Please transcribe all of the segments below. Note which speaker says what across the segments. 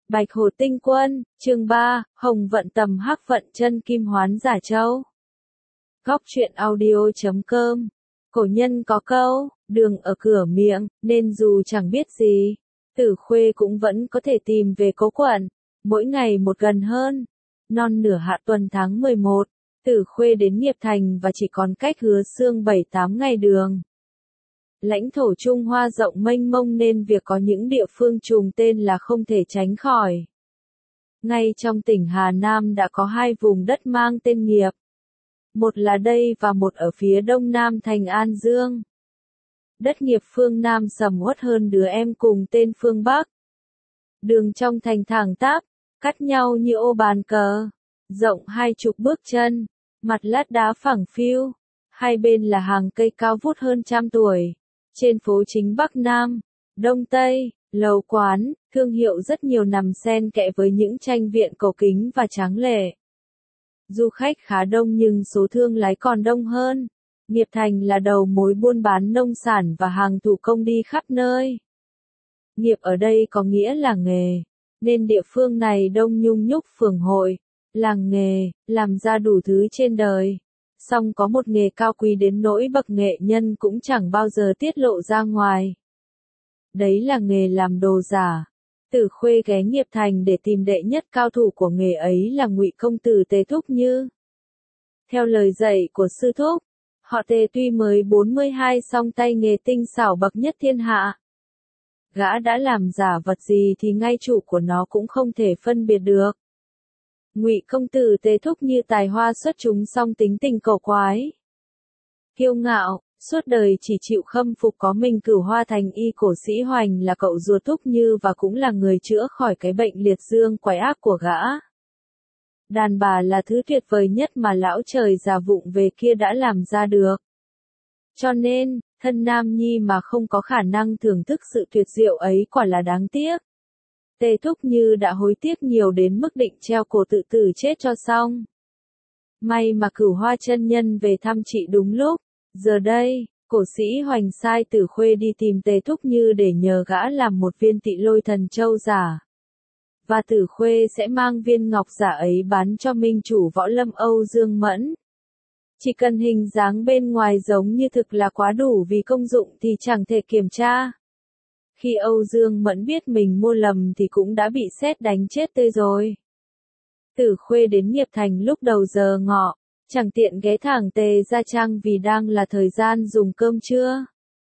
Speaker 1: Bạch Hồ Tinh Quân, chương 3, Hồng Vận Tầm Hắc Vận Chân Kim Hoán Giả Châu. Góc truyện audio.com. Cổ nhân có câu, đường ở cửa miệng, nên dù chẳng biết gì, Tử Khuê cũng vẫn có thể tìm về Cố Quận, mỗi ngày một gần hơn. Non nửa hạ tuần tháng 11, Tử Khuê đến Nghiệp Thành và chỉ còn cách Hứa Xương 7-8 ngày đường. Lãnh thổ Trung Hoa rộng mênh mông nên việc có những địa phương trùng tên là không thể tránh khỏi. Ngay trong tỉnh Hà Nam đã có hai vùng đất mang tên Nghiệp. Một là đây và một ở phía đông nam thành An Dương. Đất Nghiệp phương Nam sầm uất hơn đứa em cùng tên phương Bắc. Đường trong thành thẳng tắp, cắt nhau như ô bàn cờ, rộng 20 bước chân, mặt lát đá phẳng phiu, hai bên là hàng cây cao vút hơn 100 tuổi. Trên phố chính Bắc Nam, Đông Tây, lầu quán, thương hiệu rất nhiều nằm xen kẽ với những tranh viện cổ kính và tráng lệ. Du khách khá đông nhưng số thương lái còn đông hơn. Nghiệp Thành là đầu mối buôn bán nông sản và hàng thủ công đi khắp nơi. Nghiệp ở đây có nghĩa là nghề, nên địa phương này đông nhung nhúc phường hội, làng nghề, làm ra đủ thứ trên đời. Song có một nghề cao quý đến nỗi bậc nghệ nhân cũng chẳng bao giờ tiết lộ ra ngoài. Đấy là nghề làm đồ giả. Tử Khuê ghé Nghiệp Thành để tìm đệ nhất cao thủ của nghề ấy là Ngụy công tử Tề Thúc Như. Theo lời dạy của sư thúc, họ Tề tuy mới 42 song tay nghề tinh xảo bậc nhất thiên hạ. Gã đã làm giả vật gì thì ngay chủ của nó cũng không thể phân biệt được. Ngụy công tử Tề Thúc Như tài hoa xuất chúng song tính tình cổ quái, kiêu ngạo, suốt đời chỉ chịu khâm phục có mình Cửu Hoa thành y cổ sĩ Hoành là cậu ruột Thúc Như và cũng là người chữa khỏi cái bệnh liệt dương quái ác của gã. Đàn bà là thứ tuyệt vời nhất mà lão trời già vụng về kia đã làm ra được. Cho nên, thân nam nhi mà không có khả năng thưởng thức sự tuyệt diệu ấy quả là đáng tiếc. Tề Thúc Như đã hối tiếc nhiều đến mức định treo cổ tự tử chết cho xong. May mà Cửu Hoa chân nhân về thăm chị đúng lúc. Giờ đây, cổ sĩ Hoành sai Tử Khuê đi tìm Tề Thúc Như để nhờ gã làm một viên Tị Lôi Thần Châu giả. Và Tử Khuê sẽ mang viên ngọc giả ấy bán cho minh chủ võ lâm Âu Dương Mẫn. Chỉ cần hình dáng bên ngoài giống như thực là quá đủ vì công dụng thì chẳng thể kiểm tra. Khi Âu Dương Mẫn biết mình mua lầm thì cũng đã bị sét đánh chết tươi rồi. Tử Khuê đến Nghiệp Thành lúc đầu giờ ngọ, chẳng tiện ghé thẳng Tề Gia Trang vì đang là thời gian dùng cơm trưa.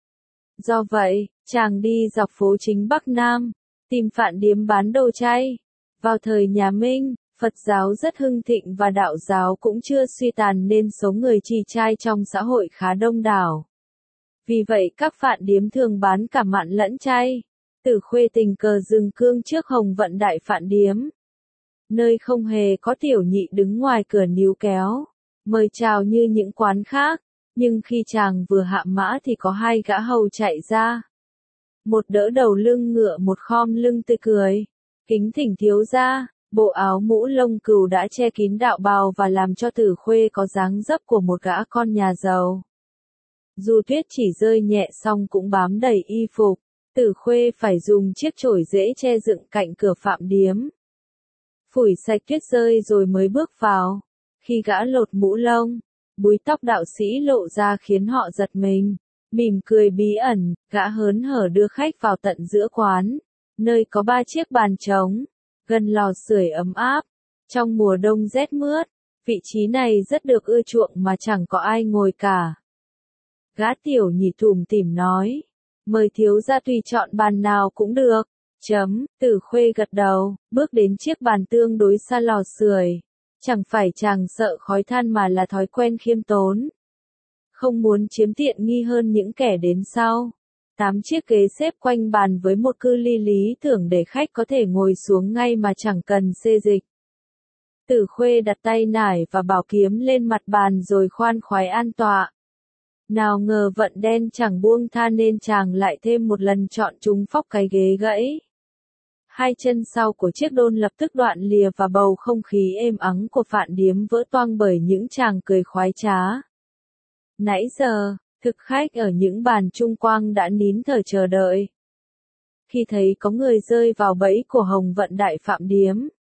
Speaker 1: Do vậy, chàng đi dọc phố chính Bắc Nam, tìm phạn điếm bán đồ chay. Vào thời nhà Minh, Phật giáo rất hưng thịnh và đạo giáo cũng chưa suy tàn nên số người trì trai trong xã hội khá đông đảo. Vì vậy các phạn điếm thường bán cả mặn lẫn chay. Tử Khuê tình cờ dừng cương trước Hồng Vận Đại Phạn Điếm, nơi không hề có tiểu nhị đứng ngoài cửa níu kéo, mời chào như những quán khác, nhưng khi chàng vừa hạ mã thì có hai gã hầu chạy ra. Một đỡ đầu lưng ngựa, một khom lưng tươi cười, kính thỉnh thiếu gia. Bộ áo mũ lông cừu đã che kín đạo bào và làm cho Tử Khuê có dáng dấp của một gã con nhà giàu. Dù tuyết chỉ rơi nhẹ song cũng bám đầy y phục, Tử Khuê phải dùng chiếc chổi rễ che dựng cạnh cửa phạm điếm. Phủi sạch tuyết rơi rồi mới bước vào. Khi gã lột mũ lông, búi tóc đạo sĩ lộ ra khiến họ giật mình. Mỉm cười bí ẩn, gã hớn hở đưa khách vào tận giữa quán, nơi có 3 chiếc bàn trống, gần lò sưởi ấm áp. Trong mùa đông rét mướt, vị trí này rất được ưa chuộng mà chẳng có ai ngồi cả. Gã tiểu nhị tủm tỉm nói, mời thiếu gia tùy chọn bàn nào cũng được. Tử Khuê gật đầu, bước đến chiếc bàn tương đối xa lò sưởi. Chẳng phải chàng sợ khói than mà là thói quen khiêm tốn. Không muốn chiếm tiện nghi hơn những kẻ đến sau. 8 chiếc ghế xếp quanh bàn với một cư ly lý tưởng để khách có thể ngồi xuống ngay mà chẳng cần xê dịch. Tử Khuê đặt tay nải và bảo kiếm lên mặt bàn rồi khoan khoái an tọa. Nào ngờ vận đen chẳng buông tha nên chàng lại thêm một lần chọn trúng phóc cái ghế gãy. Hai chân sau của chiếc đôn lập tức đoạn lìa và bầu không khí êm ắng của phạn điếm vỡ toang bởi những chàng cười khoái trá. Nãy giờ, thực khách ở những bàn chung quanh đã nín thở chờ đợi. khi thấy có người rơi vào bẫy của Hồng Vận Đại Phạm Điếm.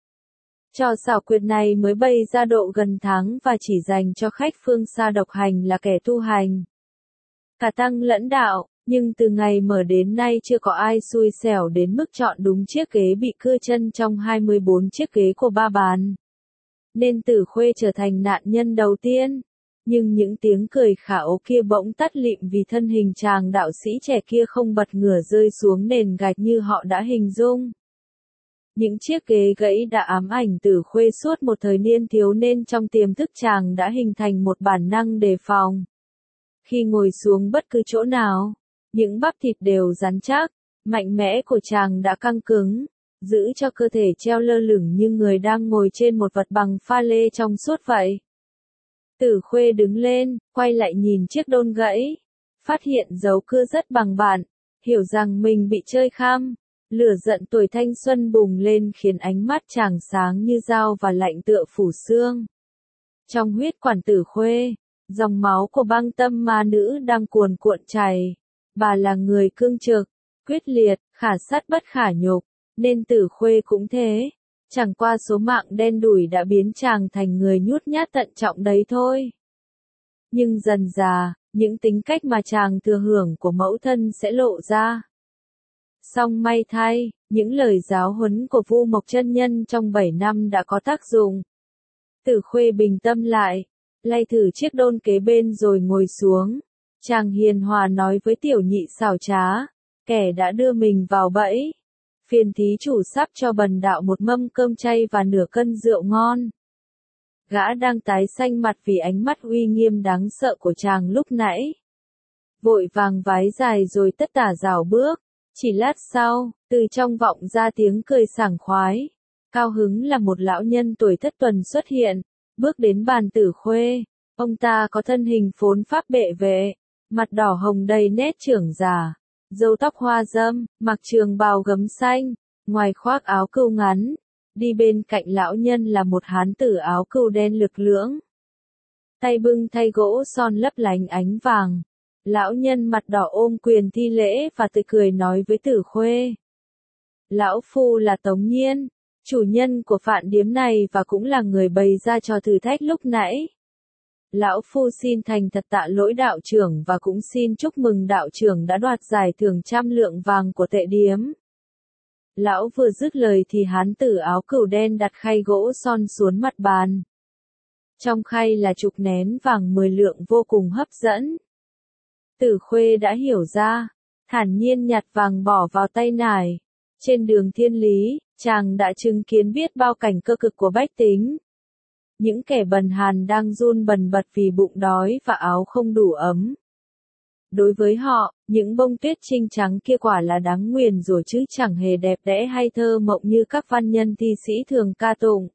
Speaker 1: Trò xảo quyệt này mới bày ra độ gần tháng và chỉ dành cho khách phương xa độc hành là kẻ tu hành. Cả tăng lẫn đạo, nhưng từ ngày mở đến nay chưa có ai xui xẻo đến mức chọn đúng chiếc ghế bị cưa chân trong 24 chiếc ghế của ba bàn. Nên Tử Khuê trở thành nạn nhân đầu tiên. Nhưng những tiếng cười khả ố kia bỗng tắt lịm vì thân hình chàng đạo sĩ trẻ kia không bật ngửa rơi xuống nền gạch như họ đã hình dung. Những chiếc ghế gãy đã ám ảnh Tử Khuê suốt một thời niên thiếu nên trong tiềm thức chàng đã hình thành một bản năng đề phòng. Khi ngồi xuống bất cứ chỗ nào, những bắp thịt đều rắn chắc, mạnh mẽ của chàng đã căng cứng, giữ cho cơ thể treo lơ lửng như người đang ngồi trên một vật bằng pha lê trong suốt vậy. Tử Khuê đứng lên, quay lại nhìn chiếc đôn gãy, phát hiện dấu cưa rất bằng bản, hiểu rằng mình bị chơi khăm. Lửa giận tuổi thanh xuân bùng lên khiến ánh mắt chàng sáng như dao và lạnh tựa phủ xương. Trong huyết quản Tử Khuê, dòng máu của băng tâm ma nữ đang cuồn cuộn chảy. Bà là người cương trực, quyết liệt, khả sát bất khả nhục, nên Tử Khuê cũng thế. Chẳng qua số mạng đen đủi đã biến chàng thành người nhút nhát tận trọng đấy thôi. Nhưng dần dà, những tính cách mà chàng thừa hưởng của mẫu thân sẽ lộ ra. Song may thay, những lời giáo huấn của Vu Mộc Chân Nhân trong 7 năm đã có tác dụng. Tử Khuê bình tâm lại, lay thử chiếc đôn kế bên rồi ngồi xuống. Chàng hiền hòa nói với tiểu nhị xảo trá, kẻ đã đưa mình vào bẫy. Phiền thí chủ sắp cho bần đạo một mâm cơm chay và nửa cân rượu ngon. Gã đang tái xanh mặt vì ánh mắt uy nghiêm đáng sợ của chàng lúc nãy. Vội vàng vái dài rồi tất tả rảo bước. Chỉ lát sau, từ trong vọng ra tiếng cười sảng khoái. Cao hứng là một lão nhân tuổi thất tuần xuất hiện, bước đến bàn Tử Khuê. Ông ta có thân hình phốn pháp bệ vệ, mặt đỏ hồng đầy nét trưởng già, râu tóc hoa râm, mặc trường bào gấm xanh, ngoài khoác áo cừu ngắn. Đi bên cạnh lão nhân là một hán tử áo cừu đen lực lưỡng. Tay bưng thay gỗ son lấp lánh ánh vàng. Lão nhân mặt đỏ ôm quyền thi lễ và tự cười nói với Tử Khuê. Lão phu là Tống Nhiên, chủ nhân của Phạn Điếm này và cũng là người bày ra trò thử thách lúc nãy. Lão phu xin thành thật tạ lỗi đạo trưởng và cũng xin chúc mừng đạo trưởng đã đoạt giải thưởng 100 lượng vàng của tệ điếm. Lão vừa dứt lời thì hán tử áo cừu đen đặt khay gỗ son xuống mặt bàn. Trong khay là chục nén vàng 10 lượng vô cùng hấp dẫn. Tử Khuê đã hiểu ra, thản nhiên nhặt vàng bỏ vào tay nải. Trên đường thiên lý, chàng đã chứng kiến biết bao cảnh cơ cực của bách tính. Những kẻ bần hàn đang run bần bật vì bụng đói và áo không đủ ấm. Đối với họ, những bông tuyết trinh trắng kia quả là đáng nguyền rủa chứ chẳng hề đẹp đẽ hay thơ mộng như các văn nhân thi sĩ thường ca tụng.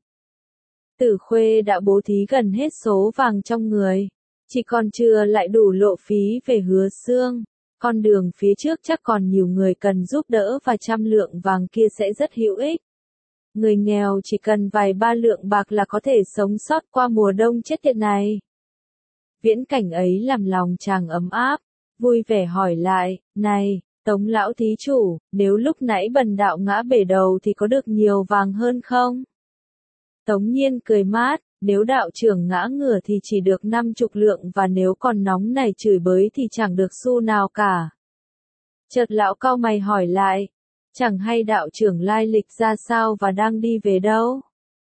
Speaker 1: Tử Khuê đã bố thí gần hết số vàng trong người. Chỉ còn chưa lại đủ lộ phí về Hứa Xương. Con đường phía trước chắc còn nhiều người cần giúp đỡ và 100 lượng vàng kia sẽ rất hữu ích. Người nghèo chỉ cần vài 3 lượng bạc là có thể sống sót qua mùa đông chết tiệt này. Viễn cảnh ấy làm lòng chàng ấm áp, vui vẻ hỏi lại, này, Tống lão thí chủ, nếu lúc nãy bần đạo ngã bể đầu thì có được nhiều vàng hơn không? Tống Nhiên cười mát. Nếu đạo trưởng ngã ngửa thì chỉ được 50 lượng và nếu còn nóng này chửi bới thì chẳng được xu nào cả. Chợt lão cau mày hỏi lại, chẳng hay đạo trưởng lai lịch ra sao và đang đi về đâu?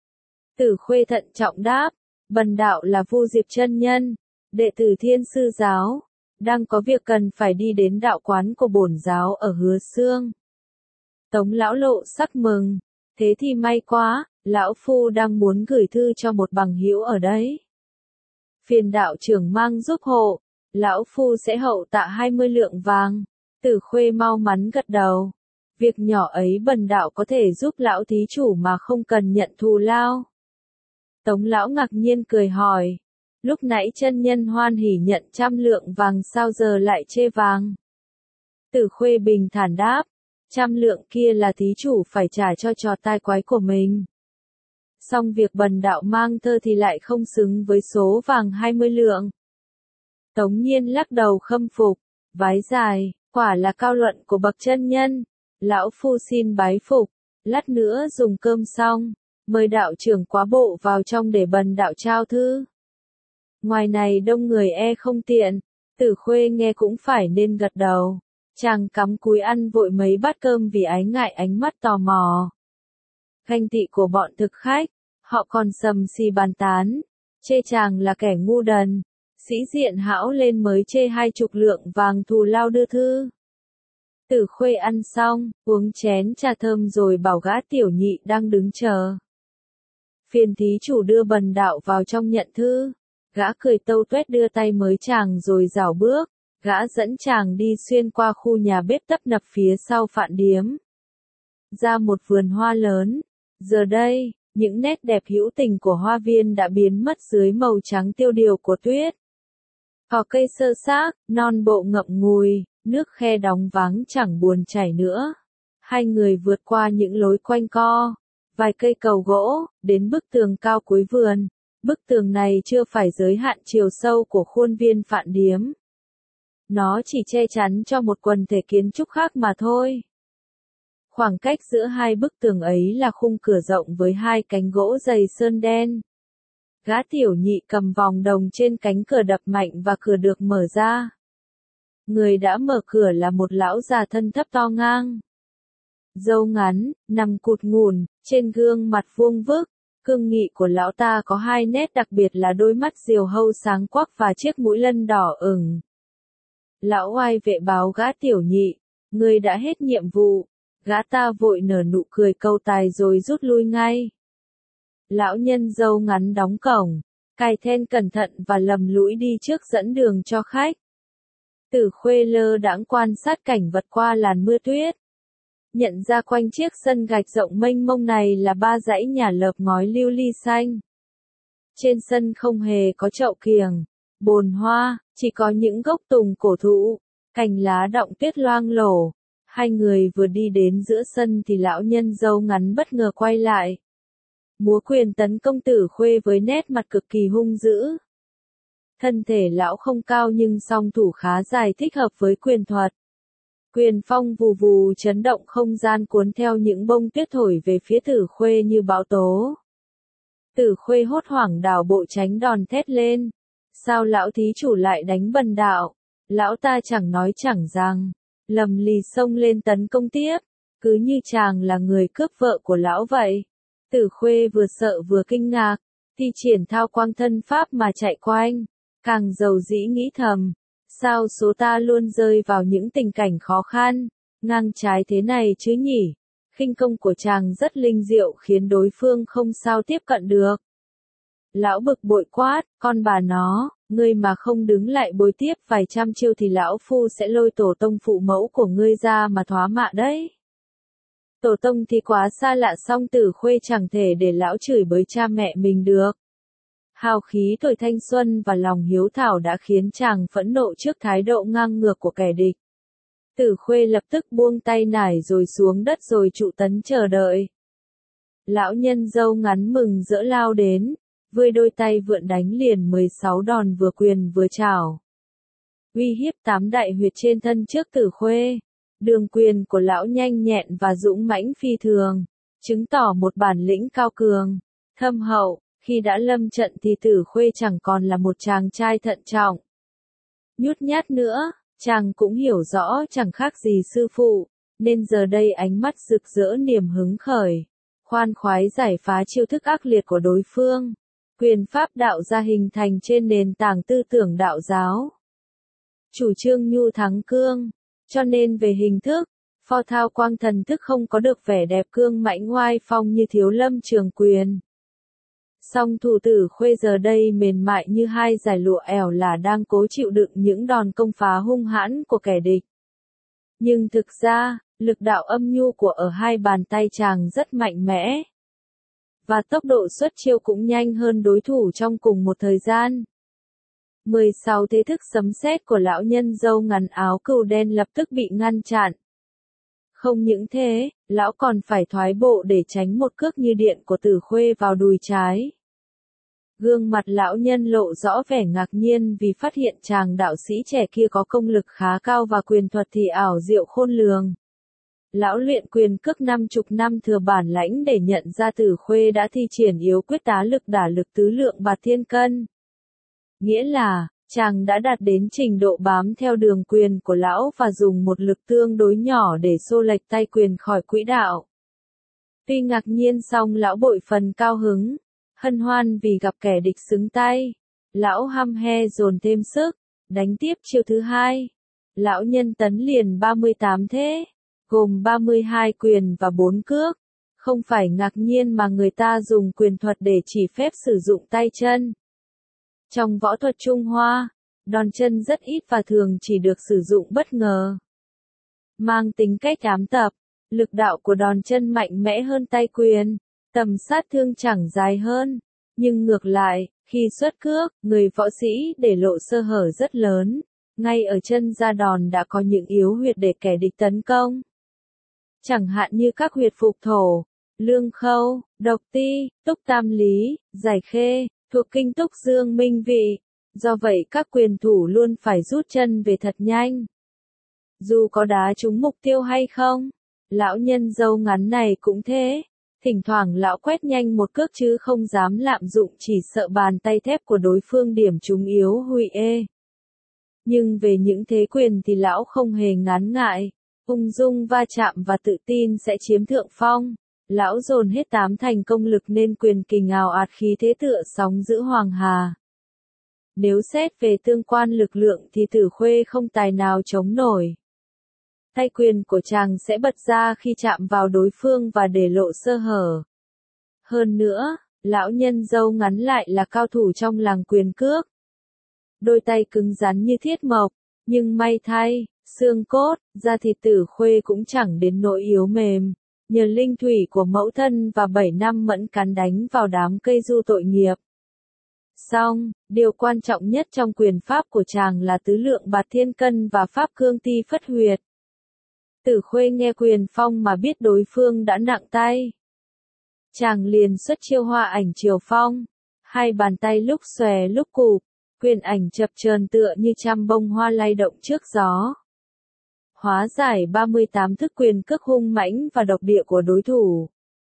Speaker 1: Tử Khuê thận trọng đáp, bần đạo là Vu Diệp chân nhân, đệ tử Thiên Sư giáo, đang có việc cần phải đi đến đạo quán của bổn giáo ở Hứa Xương. Tống lão lộ sắc mừng, thế thì may quá. Lão phu đang muốn gửi thư cho một bằng hữu ở đấy. Phiền đạo trưởng mang giúp hộ, lão phu sẽ hậu tạ 20 lượng vàng. Tử Khuê mau mắn gật đầu. Việc nhỏ ấy bần đạo có thể giúp lão thí chủ mà không cần nhận thù lao. Tống lão ngạc nhiên cười hỏi. Lúc nãy chân nhân hoan hỉ nhận 100 lượng vàng sao giờ lại chê vàng? Tử Khuê bình thản đáp. 100 lượng kia là thí chủ phải trả cho trò tai quái của mình. Xong việc bần đạo mang thơ thì lại không xứng với số vàng 20 lượng. Tống Nhiên lắc đầu khâm phục, vái dài, quả là cao luận của bậc chân nhân. Lão phu xin bái phục, lát nữa dùng cơm xong, mời đạo trưởng quá bộ vào trong để bần đạo trao thư. Ngoài này đông người không tiện, Tử Khuê nghe cũng phải nên gật đầu. Chàng cắm cúi ăn vội mấy bát cơm vì ái ngại ánh mắt tò mò. Ganh tị của bọn thực khách, họ còn sầm xì bàn tán, chê chàng là kẻ ngu đần, sĩ diện hão lên mới chê 20 lượng vàng thù lao đưa thư. Tử Khuê ăn xong, uống chén trà thơm rồi bảo gã tiểu nhị đang đứng chờ. Phiền thí chủ đưa bần đạo vào trong nhận thư. Gã cười tâu tuét đưa tay mới chàng rồi rảo bước, gã dẫn chàng đi xuyên qua khu nhà bếp tấp nập phía sau phạn điếm. Ra một vườn hoa lớn, giờ đây, những nét đẹp hữu tình của hoa viên đã biến mất dưới màu trắng tiêu điều của tuyết. Cỏ cây sơ xác, non bộ ngậm ngùi, nước khe đóng vắng chẳng buồn chảy nữa. Hai người vượt qua những lối quanh co, vài cây cầu gỗ, đến bức tường cao cuối vườn. Bức tường này chưa phải giới hạn chiều sâu của khuôn viên phạn điếm. Nó chỉ che chắn cho một quần thể kiến trúc khác mà thôi. Khoảng cách giữa hai bức tường ấy là khung cửa rộng với hai cánh gỗ dày sơn đen. Gã tiểu nhị cầm vòng đồng trên cánh cửa đập mạnh và cửa được mở ra. Người đã mở cửa là một lão già thân thấp to ngang. Râu ngắn, nằm cụt ngùn, trên gương mặt vuông vức. Cương nghị của lão ta có hai nét đặc biệt là đôi mắt diều hâu sáng quắc và chiếc mũi lân đỏ ửng. Lão oai vệ báo gã tiểu nhị, người đã hết nhiệm vụ. Gã ta vội nở nụ cười câu tài rồi rút lui ngay. Lão nhân râu ngắn đóng cổng, cài then cẩn thận và lầm lũi đi trước dẫn đường cho khách. Tử Khuê lơ đãng quan sát cảnh vật qua làn mưa tuyết. Nhận ra quanh chiếc sân gạch rộng mênh mông này là 3 dãy nhà lợp ngói lưu ly xanh. Trên sân không hề có chậu kiểng, bồn hoa, chỉ có những gốc tùng cổ thụ, cành lá đọng tuyết loang lổ. Hai người vừa đi đến giữa sân thì lão nhân râu ngắn bất ngờ quay lại. Múa quyền tấn công Tử Khuê với nét mặt cực kỳ hung dữ. Thân thể lão không cao nhưng song thủ khá dài thích hợp với quyền thuật. Quyền phong vù vù chấn động không gian cuốn theo những bông tuyết thổi về phía Tử Khuê như bão tố. Tử Khuê hốt hoảng đảo bộ tránh đòn thét lên. Sao lão thí chủ lại đánh bần đạo? Lão ta chẳng nói chẳng rằng, lầm lì xông lên tấn công tiếp, cứ như chàng là người cướp vợ của lão vậy. Tử Khuê vừa sợ vừa kinh ngạc, thi triển thao quang thân pháp mà chạy quanh, càng giàu dĩ nghĩ thầm. Sao số ta luôn rơi vào những tình cảnh khó khăn, ngang trái thế này chứ nhỉ? Khinh công của chàng rất linh diệu khiến đối phương không sao tiếp cận được. Lão bực bội quát, con bà nó, ngươi mà không đứng lại bồi tiếp vài trăm chiêu thì lão phu sẽ lôi tổ tông phụ mẫu của ngươi ra mà thóa mạ đấy. Tổ tông thì quá xa lạ song Tử Khuê chẳng thể để lão chửi bới cha mẹ mình được. Hào khí tuổi thanh xuân và lòng hiếu thảo đã khiến chàng phẫn nộ trước thái độ ngang ngược của kẻ địch. Tử Khuê lập tức buông tay nải rồi xuống đất rồi trụ tấn chờ đợi. Lão nhân râu ngắn mừng rỡ lao đến, vươn đôi tay vượn đánh liền 16 đòn vừa quyền vừa chảo. Uy hiếp 8 đại huyệt trên thân trước Tử Khuê. Đường quyền của lão nhanh nhẹn và dũng mãnh phi thường, chứng tỏ một bản lĩnh cao cường, thâm hậu. Khi đã lâm trận thì Tử Khuê chẳng còn là một chàng trai thận trọng. Nhút nhát nữa, chàng cũng hiểu rõ chẳng khác gì sư phụ, nên giờ đây ánh mắt rực rỡ niềm hứng khởi, khoan khoái giải phá chiêu thức ác liệt của đối phương. Quyền pháp đạo gia hình thành trên nền tảng tư tưởng đạo giáo. Chủ trương nhu thắng cương, cho nên về hình thức, pho thao quang thần thức không có được vẻ đẹp cương mãnh oai phong như Thiếu Lâm Trường Quyền. Song thủ Tử Khuê giờ đây mềm mại như hai dải lụa ẻo là đang cố chịu đựng những đòn công phá hung hãn của kẻ địch. Nhưng thực ra, lực đạo âm nhu của ở hai bàn tay chàng rất mạnh mẽ. Và tốc độ xuất chiêu cũng nhanh hơn đối thủ trong cùng một thời gian. 16 thế thức sấm sét của lão nhân râu ngắn áo cừu đen lập tức bị ngăn chặn. Không những thế, lão còn phải thoái bộ để tránh một cước như điện của Tử Khuê vào đùi trái. Gương mặt lão nhân lộ rõ vẻ ngạc nhiên vì phát hiện chàng đạo sĩ trẻ kia có công lực khá cao và quyền thuật thì ảo diệu khôn lường. Lão luyện quyền cước 50 năm thừa bản lãnh để nhận ra Tử Khuê đã thi triển yếu quyết tá lực đả lực tứ lượng bạt thiên cân. Nghĩa là, chàng đã đạt đến trình độ bám theo đường quyền của lão và dùng một lực tương đối nhỏ để xô lệch tay quyền khỏi quỹ đạo. Tuy ngạc nhiên song lão bội phần cao hứng, hân hoan vì gặp kẻ địch xứng tay. Lão hăm he dồn thêm sức, đánh tiếp chiêu thứ hai. Lão nhân tấn liền 38 thế, gồm 32 quyền và 4 cước. Không phải ngạc nhiên mà người ta dùng quyền thuật để chỉ phép sử dụng tay chân. Trong võ thuật Trung Hoa, đòn chân rất ít và thường chỉ được sử dụng bất ngờ. Mang tính cách ám tập, lực đạo của đòn chân mạnh mẽ hơn tay quyền, tầm sát thương chẳng dài hơn. Nhưng ngược lại, khi xuất cước, người võ sĩ để lộ sơ hở rất lớn. Ngay ở chân ra đòn đã có những yếu huyệt để kẻ địch tấn công. Chẳng hạn như các huyệt phục thổ, lương khâu, độc ti, túc tam lý, giải khê, thuộc kinh túc dương minh vị. Do vậy các quyền thủ luôn phải rút chân về thật nhanh. Dù có đá trúng mục tiêu hay không, lão nhân râu ngắn này cũng thế. Thỉnh thoảng lão quét nhanh một cước chứ không dám lạm dụng, chỉ sợ bàn tay thép của đối phương điểm trúng yếu hụy ê. Nhưng về những thế quyền thì lão không hề ngán ngại, ung dung va chạm và tự tin sẽ chiếm thượng phong. Lão dồn hết 8 thành công lực nên quyền kình ào ạt khí thế tựa sóng giữa hoàng hà. Nếu xét về tương quan lực lượng thì Tử Khuê không tài nào chống nổi. Tay quyền của chàng sẽ bật ra khi chạm vào đối phương và để lộ sơ hở. Hơn nữa, lão nhân râu ngắn lại là cao thủ trong làng quyền cước. Đôi tay cứng rắn như thiết mộc, nhưng may thay, xương cốt, da thịt Tử Khuê cũng chẳng đến nỗi yếu mềm. Nhờ linh thủy của mẫu thân và 7 năm mẫn cán đánh vào đám cây du tội nghiệp. Song, điều quan trọng nhất trong quyền pháp của chàng là tứ lượng bạt thiên cân và pháp cương ti phất huyệt. Tử Khuê nghe quyền phong mà biết đối phương đã nặng tay. Chàng liền xuất chiêu hoa ảnh triều phong, hai bàn tay lúc xòe lúc cụp, quyền ảnh chập chờn tựa như trăm bông hoa lay động trước gió. Hóa giải 38 thức quyền cước hung mãnh và độc địa của đối thủ.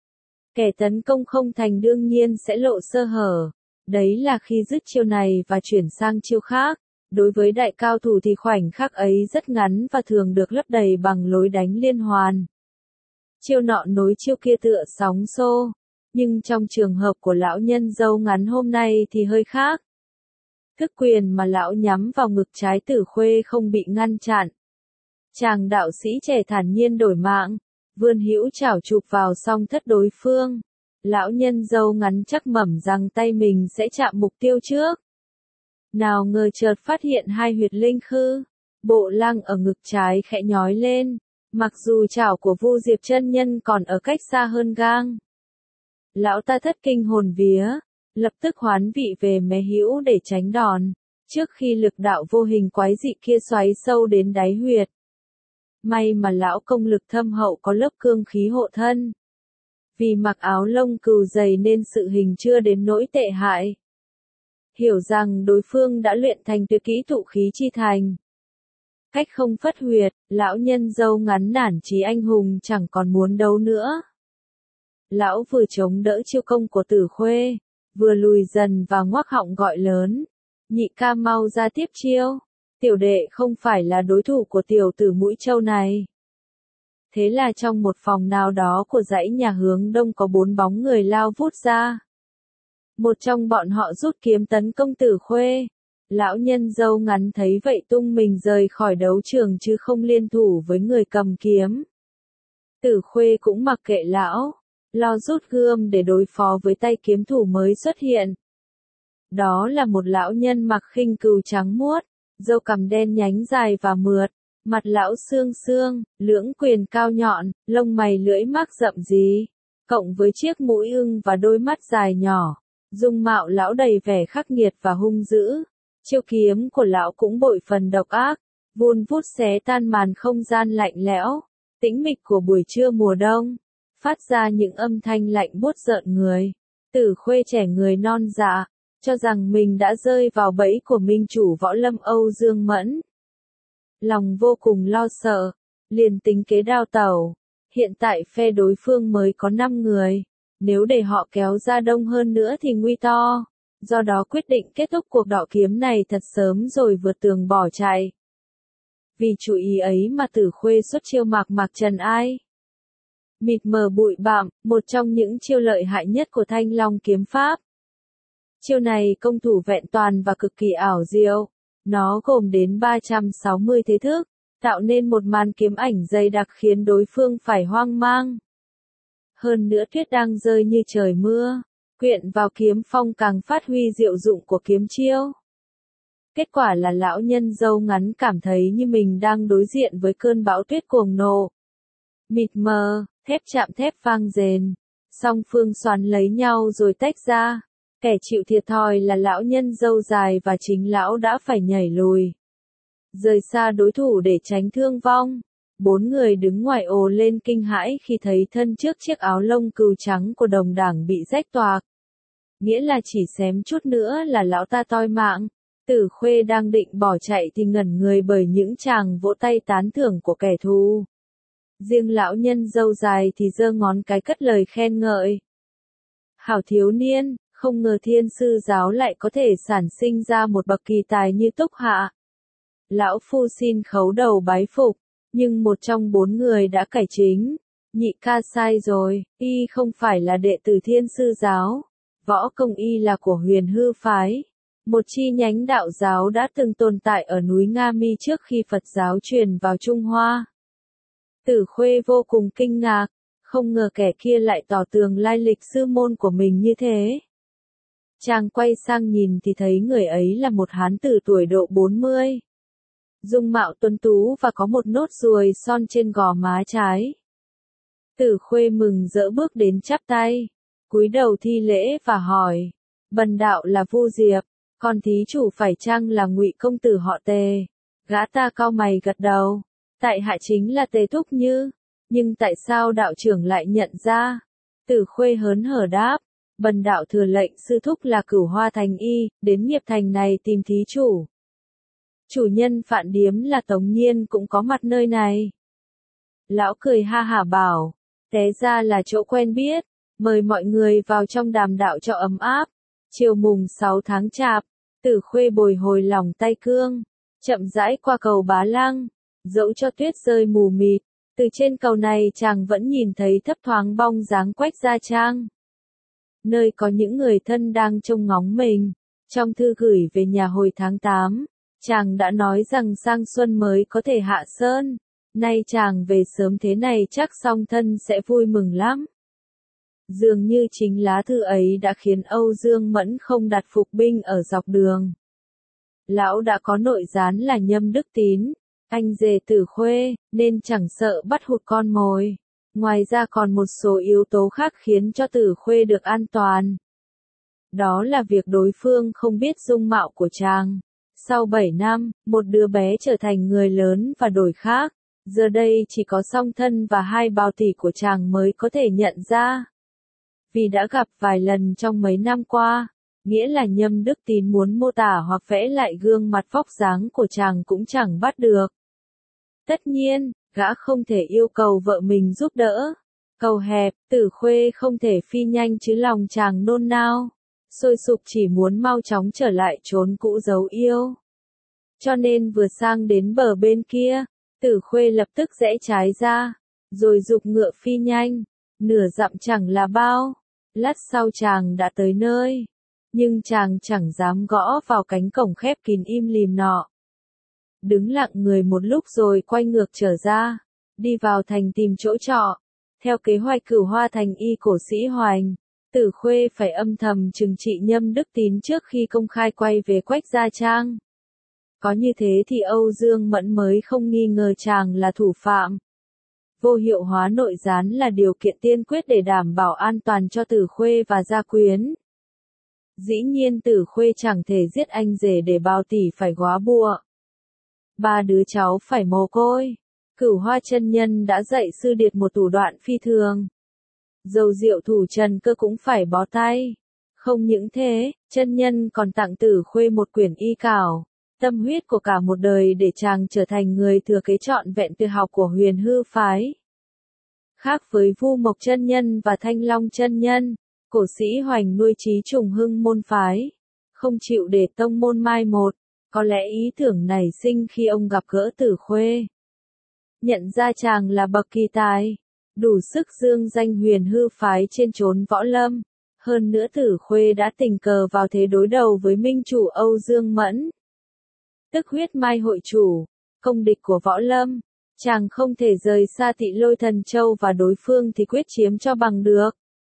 Speaker 1: Kẻ tấn công không thành đương nhiên sẽ lộ sơ hở. Đấy là khi dứt chiêu này và chuyển sang chiêu khác. Đối với đại cao thủ thì khoảnh khắc ấy rất ngắn và thường được lấp đầy bằng lối đánh liên hoàn. Chiêu nọ nối chiêu kia tựa sóng xô. Nhưng trong trường hợp của lão nhân râu ngắn hôm nay thì hơi khác. Thức quyền mà lão nhắm vào ngực trái Tử Khuê không bị ngăn chặn. Chàng đạo sĩ trẻ thản nhiên đổi mạng, vươn hữu chảo chụp vào song thất đối phương. Lão nhân râu ngắn chắc mẩm rằng tay mình sẽ chạm mục tiêu trước. Nào ngờ chợt phát hiện hai huyệt linh khư, bộ lăng ở ngực trái khẽ nhói lên, mặc dù chảo của Vu Diệp chân nhân còn ở cách xa hơn gang. Lão ta thất kinh hồn vía, lập tức hoán vị về mé hữu để tránh đòn, trước khi lực đạo vô hình quái dị kia xoáy sâu đến đáy huyệt. May mà lão công lực thâm hậu có lớp cương khí hộ thân. Vì mặc áo lông cừu dày nên sự hình chưa đến nỗi tệ hại. Hiểu rằng đối phương đã luyện thành tuyệt kỹ tụ khí chi thành. Cách không phất huyệt, lão nhân râu ngắn nản chí anh hùng chẳng còn muốn đấu nữa. Lão vừa chống đỡ chiêu công của Tử Khuê, vừa lùi dần và ngoác họng gọi lớn. Nhị ca mau ra tiếp chiêu. Tiểu đệ không phải là đối thủ của tiểu tử Mũi Trâu này. Thế là trong một phòng nào đó của dãy nhà hướng đông có 4 bóng người lao vút ra. Một trong bọn họ rút kiếm tấn công Tử Khuê. Lão nhân râu ngắn thấy vậy tung mình rời khỏi đấu trường chứ không liên thủ với người cầm kiếm. Tử Khuê cũng mặc kệ lão, lo rút gươm để đối phó với tay kiếm thủ mới xuất hiện. Đó là một lão nhân mặc khinh cừu trắng muốt, râu cằm đen nhánh dài và mượt, mặt lão xương xương, lưỡng quyền cao nhọn, lông mày lưỡi mắc rậm rì, cộng với chiếc mũi ưng và đôi mắt dài nhỏ, dung mạo lão đầy vẻ khắc nghiệt và hung dữ. Chiêu kiếm của lão cũng bội phần độc ác, vun vút xé tan màn không gian lạnh lẽo, tĩnh mịch của buổi trưa mùa đông, phát ra những âm thanh lạnh buốt rợn người. Tử Khuê trẻ người non dạ, cho rằng mình đã rơi vào bẫy của minh chủ võ lâm Âu Dương Mẫn. Lòng vô cùng lo sợ, liền tính kế đao tẩu, Hiện tại phe đối phương mới có 5 người. Nếu để họ kéo ra đông hơn nữa thì nguy to. Do đó quyết định kết thúc cuộc đọ kiếm này thật sớm rồi vượt tường bỏ chạy. Vì chú ý ấy mà Tử Khuê xuất chiêu Mạc Trần Ai. Mịt mờ bụi bặm, một trong những chiêu lợi hại nhất của Thanh Long kiếm pháp. Chiêu này công thủ vẹn toàn và cực kỳ ảo diệu. Nó gồm đến 360 thế thức, tạo nên một màn kiếm ảnh dày đặc khiến đối phương phải hoang mang. Hơn nữa tuyết đang rơi như trời mưa, quyện vào kiếm phong càng phát huy diệu dụng của kiếm chiêu. Kết quả là lão nhân râu ngắn cảm thấy như mình đang đối diện với cơn bão tuyết cuồng nộ. Mịt mờ, thép chạm thép vang rền, song phương xoắn lấy nhau rồi tách ra. Kẻ chịu thiệt thòi là lão nhân râu dài và chính lão đã phải nhảy lùi, rời xa đối thủ để tránh thương vong. 4 người đứng ngoài ồ lên kinh hãi khi thấy thân trước chiếc áo lông cừu trắng của đồng đảng bị rách toạc. Nghĩa là chỉ xém chút nữa là lão ta toi mạng. Tử Khuê đang định bỏ chạy thì ngẩn người bởi những tràng vỗ tay tán thưởng của kẻ thù. Riêng lão nhân râu dài thì giơ ngón cái cất lời khen ngợi. Hảo thiếu niên, không ngờ Thiên Sư giáo lại có thể sản sinh ra một bậc kỳ tài như Túc Hạ. Lão phu xin khấu đầu bái phục, nhưng một trong 4 người đã cải chính. Nhị ca sai rồi, y không phải là đệ tử Thiên Sư giáo. Võ công y là của Huyền Hư phái, một chi nhánh đạo giáo đã từng tồn tại ở núi Nga Mi trước khi Phật giáo truyền vào Trung Hoa. Tử Khuê vô cùng kinh ngạc, không ngờ kẻ kia lại tỏ tường lai lịch sư môn của mình như thế. Chàng quay sang nhìn thì thấy người ấy là một hán tử tuổi độ 40. Dung mạo tuấn tú và có một nốt ruồi son trên gò má trái. Tử Khuê mừng rỡ bước đến chắp tay, cúi đầu thi lễ và hỏi, bần đạo là Vu Diệp, còn thí chủ phải chăng là Ngụy công tử họ Tề? Gã ta cau mày gật đầu, tại hạ chính là Tề Thúc Như, nhưng tại sao đạo trưởng lại nhận ra? Tử Khuê hớn hở đáp, bần đạo thừa lệnh sư thúc là Cửu Hoa Thành Y, đến Nghiệp Thành này tìm thí chủ. Chủ nhân Phạn Điếm là Tống Nhiên cũng có mặt nơi này. Lão cười ha hả bảo, té ra là chỗ quen biết, mời mọi người vào trong đàm đạo cho ấm áp. Chiều mùng 6 tháng Chạp, Tử Khuê bồi hồi lòng tay cương, chậm rãi qua cầu Bá Lăng, dẫu cho tuyết rơi mù mịt, từ trên cầu này chàng vẫn nhìn thấy thấp thoáng bóng dáng Quách Gia Trang. Nơi có những người thân đang trông ngóng mình. Trong thư gửi về nhà hồi tháng 8, chàng đã nói rằng sang xuân mới có thể hạ sơn. Nay chàng về sớm thế này chắc song thân sẽ vui mừng lắm. Dường như chính lá thư ấy đã khiến Âu Dương Mẫn không đặt phục binh ở dọc đường. Lão đã có nội gián là Nhâm Đức Tín, anh rể Tử Khuê, nên chẳng sợ bắt hụt con mồi. Ngoài ra còn một số yếu tố khác khiến cho Tử Khuê được an toàn. Đó là việc đối phương không biết dung mạo của chàng. Sau 7 năm, một đứa bé trở thành người lớn và đổi khác. Giờ đây chỉ có song thân và 2 bào tỷ của chàng mới có thể nhận ra. Vì đã gặp vài lần trong mấy năm qua, nghĩa là Nhâm Đức Tín muốn mô tả hoặc vẽ lại gương mặt vóc dáng của chàng cũng chẳng bắt được. Tất nhiên, gã không thể yêu cầu vợ mình giúp đỡ. Cầu hẹp, Tử Khuê không thể phi nhanh chứ lòng chàng nôn nao, sôi sục chỉ muốn mau chóng trở lại chốn cũ giấu yêu. Cho nên vừa sang đến bờ bên kia, Tử Khuê lập tức rẽ trái ra, rồi giục ngựa phi nhanh, nửa dặm chẳng là bao. Lát sau chàng đã tới nơi, nhưng chàng chẳng dám gõ vào cánh cổng khép kín im lìm nọ. Đứng lặng người một lúc rồi quay ngược trở ra, đi vào thành tìm chỗ trọ. Theo kế hoạch Cửu Hoa Thành Y của Sĩ Hoành, Tử Khuê phải âm thầm trừng trị Nhâm Đức Tín trước khi công khai quay về Quách Gia Trang. Có như thế thì Âu Dương Mẫn mới không nghi ngờ chàng là thủ phạm. Vô hiệu hóa nội gián là điều kiện tiên quyết để đảm bảo an toàn cho Tử Khuê và gia quyến. Dĩ nhiên Tử Khuê chẳng thể giết anh rể để bào tỷ phải góa bụa. 3 đứa cháu phải mồ côi. Cửu Hoa chân nhân đã dạy sư điệt một thủ đoạn phi thường. Dầu diệu thủ Trần Cơ cũng phải bó tay. Không những thế, chân nhân còn tặng Tử Khuê một quyển y cảo, tâm huyết của cả một đời để chàng trở thành người thừa kế trọn vẹn tuyệt học của Huyền Hư phái. Khác với Vu Mộc chân nhân và Thanh Long chân nhân, cổ sĩ Hoành nuôi chí trùng hưng môn phái, không chịu để tông môn mai một. Có lẽ ý tưởng nảy sinh khi ông gặp gỡ Tử Khuê. Nhận ra chàng là bậc kỳ tài, đủ sức dương danh huyền hư phái trên chốn võ lâm. Hơn nữa Tử Khuê đã tình cờ vào thế đối đầu với minh chủ Âu Dương Mẫn, tức huyết mai hội chủ, công địch của võ lâm. Chàng không thể rời xa Tị Lôi Thần Châu và đối phương thì quyết chiếm cho bằng được.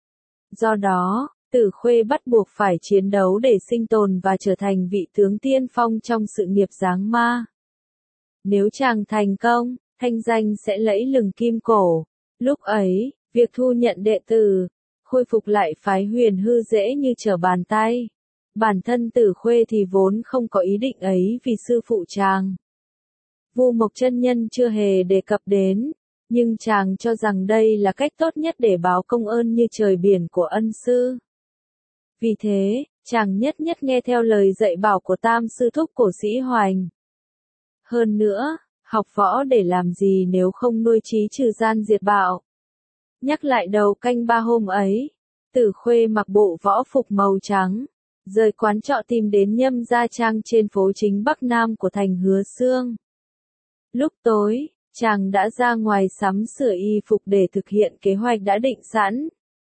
Speaker 1: Do đó, Tử Khuê bắt buộc phải chiến đấu để sinh tồn và trở thành vị tướng tiên phong trong sự nghiệp giáng ma. Nếu chàng thành công, thanh danh sẽ lẫy lừng kim cổ. Lúc ấy, việc thu nhận đệ tử, khôi phục lại phái huyền hư dễ như trở bàn tay. Bản thân Tử Khuê thì vốn không có ý định ấy vì sư phụ chàng, Vu Mộc chân nhân chưa hề đề cập đến, nhưng chàng cho rằng đây là cách tốt nhất để báo công ơn như trời biển của ân sư. Vì thế, chàng nhất nhất nghe theo lời dạy bảo của tam sư thúc cổ sĩ Hoành. Hơn nữa, học võ để làm gì nếu không nuôi trí trừ gian diệt bạo. Nhắc lại đầu canh ba hôm ấy, Tử Khuê mặc bộ võ phục màu trắng, rời quán trọ tìm đến Nhâm Gia Trang trên phố chính Bắc Nam của thành Hứa Xương. Lúc tối, chàng đã ra ngoài sắm sửa y phục để thực hiện kế hoạch đã định sẵn.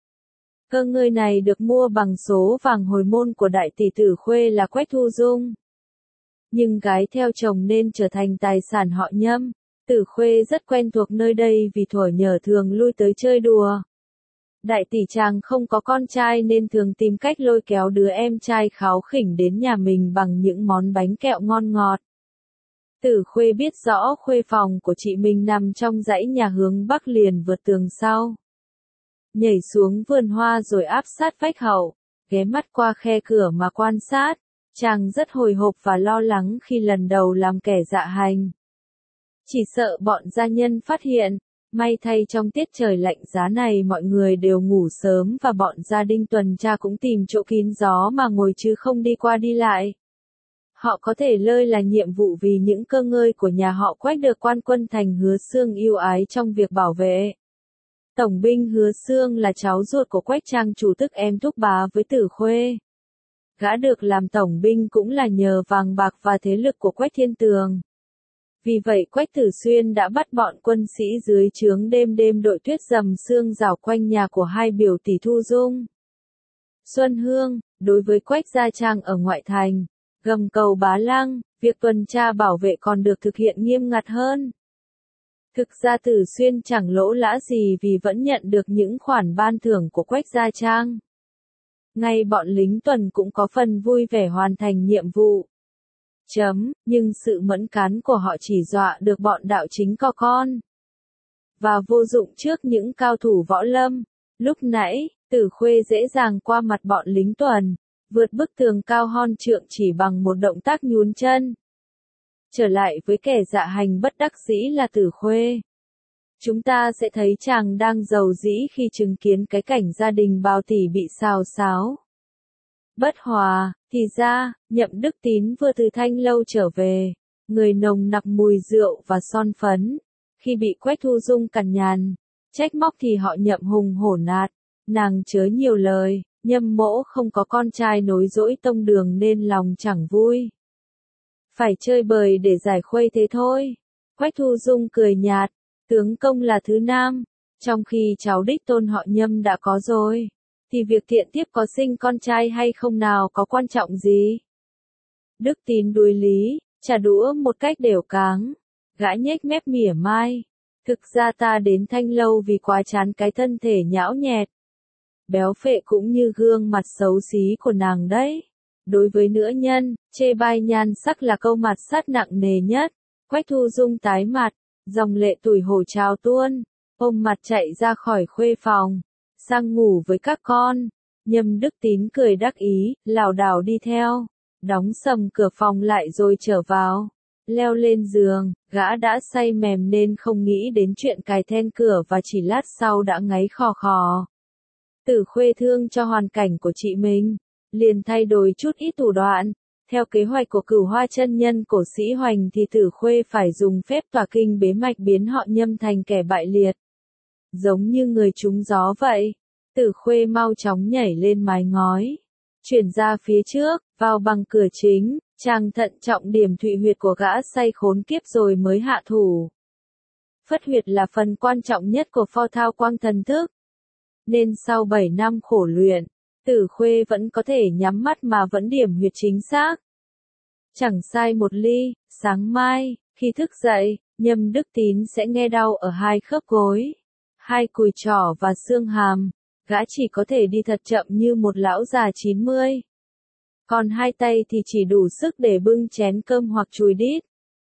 Speaker 1: Cơ ngơi này được mua bằng số vàng hồi môn của đại tỷ Tử Khuê là Quách Thu Dung. Nhưng gái theo chồng nên trở thành tài sản họ Nhâm. Tử Khuê rất quen thuộc nơi đây vì thuở nhỏ thường lui tới chơi đùa. Đại tỷ chàng không có con trai nên thường tìm cách lôi kéo đứa em trai kháu khỉnh đến nhà mình bằng những món bánh kẹo ngon ngọt. Tử Khuê biết rõ khuê phòng của chị mình nằm trong dãy nhà hướng bắc liền vượt tường sau. Nhảy xuống vườn hoa rồi áp sát vách hậu, ghé mắt qua khe cửa mà quan sát. Chàng rất hồi hộp và lo lắng khi lần đầu làm kẻ dạ hành. Chỉ sợ bọn gia nhân phát hiện, may thay trong tiết trời lạnh giá này mọi người đều ngủ sớm và bọn gia đình tuần tra cũng tìm chỗ kín gió mà ngồi chứ không đi qua đi lại. Họ có thể lơi là nhiệm vụ vì những cơ ngơi của nhà họ Quách được quan quân thành Hứa Xương yêu ái trong việc bảo vệ. Tổng binh Hứa Xương là cháu ruột của Quách Trang chủ tức em thúc bá với Tử Khuê. Gã được làm tổng binh cũng là nhờ vàng bạc và thế lực của Quách Thiên Tường. Vì vậy Quách Tử Xuyên đã bắt bọn quân sĩ dưới trướng đêm đêm đội tuyết dầm sương rào quanh nhà của hai biểu tỷ Thu Dung, Xuân Hương. Đối với Quách Gia Trang ở ngoại thành, gầm cầu Bá Lăng, việc tuần tra bảo vệ còn được thực hiện nghiêm ngặt hơn. Thực ra Tử Xuyên chẳng lỗ lã gì vì vẫn nhận được những khoản ban thưởng của Quách Gia Trang. Ngay bọn lính tuần cũng có phần vui vẻ hoàn thành nhiệm vụ. Nhưng sự mẫn cán của họ chỉ dọa được bọn đạo chính co con. Và vô dụng trước những cao thủ võ lâm. Lúc nãy, Tử Khuê dễ dàng qua mặt bọn lính tuần, vượt bức tường cao hon trượng chỉ bằng một động tác nhún chân. Trở lại với kẻ dạ hành bất đắc dĩ là Tử Khuê. Chúng ta sẽ thấy chàng đang giàu dĩ khi chứng kiến cái cảnh gia đình Bao Tỷ bị xào xáo. Bất hòa, thì ra, Nhậm Đức Tín vừa từ Thanh Lâu trở về, người nồng nặc mùi rượu và son phấn. Khi bị Quách Thu Dung cằn nhằn, trách móc thì họ Nhậm hùng hổ nạt, nàng chớ nhiều lời, Nhâm mỗ không có con trai nối dõi tông đường nên lòng chẳng vui. Phải chơi bời để giải khuây thế thôi. Quách Thu Dung cười nhạt, tướng công là thứ nam, trong khi cháu đích tôn họ Nhâm đã có rồi, thì việc thiện tiếp có sinh con trai hay không nào có quan trọng gì. Đức Tín đuổi lý, trả đũa một cách đều cáng, gã nhếch mép mỉa mai. Thực ra ta đến Thanh Lâu vì quá chán cái thân thể nhão nhẹt, béo phệ cũng như gương mặt xấu xí của nàng đấy. Đối với nữ nhân, chê bai nhan sắc là câu mặt sát nặng nề nhất. Quách Thu Dung tái mặt, dòng lệ tủi hổ trào tuôn, ôm mặt chạy ra khỏi khuê phòng, sang ngủ với các con. Nhâm Đức Tín cười đắc ý, lảo đảo đi theo, đóng sầm cửa phòng lại rồi trở vào. Leo lên giường, gã đã say mềm nên không nghĩ đến chuyện cài then cửa và chỉ lát sau đã ngáy khò khò. Tử Khuê thương cho hoàn cảnh của chị mình, liền thay đổi chút ít thủ đoạn. Theo kế hoạch của Cửu Hoa chân nhân cổ sĩ Hoành thì Tử Khuê phải dùng phép tỏa kinh bế mạch biến họ Nhâm thành kẻ bại liệt. giống như người trúng gió vậy. Tử Khuê mau chóng nhảy lên mái ngói, chuyển ra phía trước, vào bằng cửa chính, chàng thận trọng điểm thụy huyệt của gã say khốn kiếp rồi mới hạ thủ. Phất huyệt là phần quan trọng nhất của Phò Thao Quang thần thức, nên sau 7 năm khổ luyện, Tử Khuê vẫn có thể nhắm mắt mà vẫn điểm huyệt chính xác. Chẳng sai một ly, sáng mai, khi thức dậy, Nhâm Đức Tín sẽ nghe đau ở hai khớp gối, hai cùi trỏ và xương hàm, gã chỉ có thể đi thật chậm như một lão già 90. Còn hai tay thì chỉ đủ sức để bưng chén cơm hoặc chùi đít.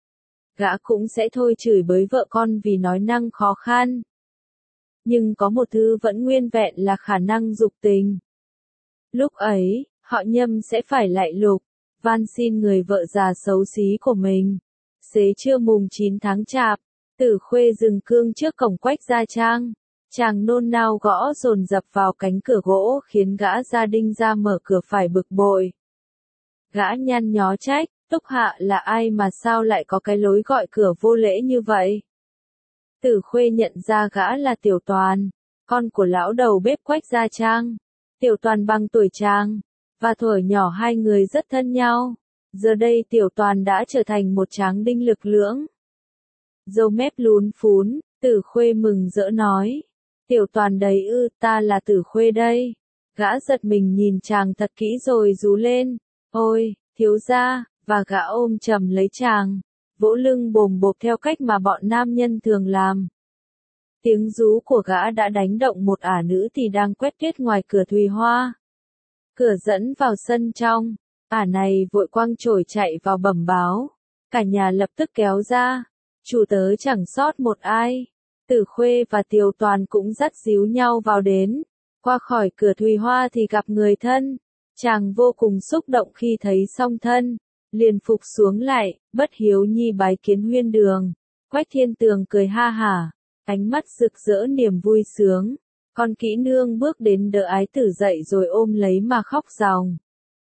Speaker 1: Gã cũng sẽ thôi chửi bới vợ con vì nói năng khó khăn. Nhưng có một thứ vẫn nguyên vẹn là khả năng dục tình. Lúc ấy, họ Nhâm sẽ phải lạy lục, van xin người vợ già xấu xí của mình. Xế trưa mùng 9 tháng Chạp, Tử Khuê dừng cương trước cổng Quách gia trang. Chàng nôn nao gõ dồn dập vào cánh cửa gỗ khiến gã gia đinh ra mở cửa phải bực bội. Gã nhăn nhó trách, Túc Hạ là ai mà sao lại có cái lối gọi cửa vô lễ như vậy? Tử Khuê nhận ra gã là Tiểu Toàn, con của lão đầu bếp Quách gia trang. Tiểu Toàn bằng tuổi chàng, và thuở nhỏ hai người rất thân nhau. Giờ đây Tiểu Toàn đã trở thành một tráng đinh lực lưỡng. Râu mép lún phún, Tử Khuê mừng rỡ nói. Tiểu Toàn đấy ư, ta là Tử Khuê đây. Gã giật mình nhìn chàng thật kỹ rồi rú lên. Ôi, thiếu gia, và gã ôm chầm lấy chàng, vỗ lưng bồm bộp theo cách mà bọn nam nhân thường làm. Tiếng rú của gã đã đánh động một ả nữ thì đang quét tuyết ngoài cửa Thùy Hoa. Cửa dẫn vào sân trong, ả này vội quăng chổi chạy vào bẩm báo. Cả nhà lập tức kéo ra, chủ tớ chẳng sót một ai. Tử Khuê và Tiểu Toàn cũng dắt díu nhau vào đến. Qua khỏi cửa Thùy Hoa thì gặp người thân. Chàng vô cùng xúc động khi thấy song thân. Liền phục xuống lại, bất hiếu nhi bái kiến huyên đường. Quách Thiên Tường cười ha hả, ánh mắt rực rỡ niềm vui sướng. Con kỹ nương bước đến đỡ ái tử dậy rồi ôm lấy mà khóc ròng.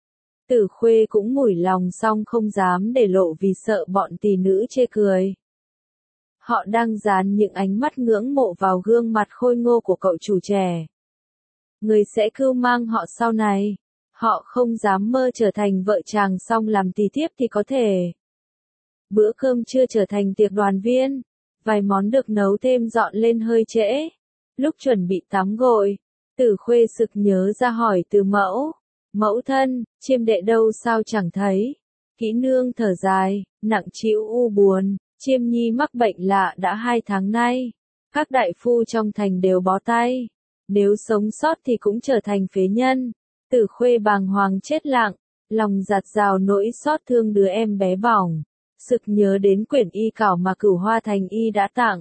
Speaker 1: Tử Khuê cũng mủi lòng song không dám để lộ vì sợ bọn tỳ nữ chê cười. Họ đang dán những ánh mắt ngưỡng mộ vào gương mặt khôi ngô của cậu chủ trẻ. Người sẽ cưu mang họ sau này. Họ không dám mơ trở thành vợ chàng xong làm tỳ thiếp thì có thể. Bữa cơm trưa trở thành tiệc đoàn viên. Vài món được nấu thêm dọn lên hơi trễ. Lúc chuẩn bị tắm gội, Tử Khuê sực nhớ ra hỏi Từ Mẫu. Mẫu thân, chiêm đệ đâu sao chẳng thấy. Kỹ nương thở dài, nặng trĩu u buồn. Chiêm nhi mắc bệnh lạ đã 2 tháng nay. Các đại phu trong thành đều bó tay. Nếu sống sót thì cũng trở thành phế nhân. Tử Khuê bàng hoàng chết lặng, lòng dạt dào nỗi xót thương đứa em bé bỏng. Sực nhớ đến quyển y cảo mà Cửu Hoa Thành y đã tặng.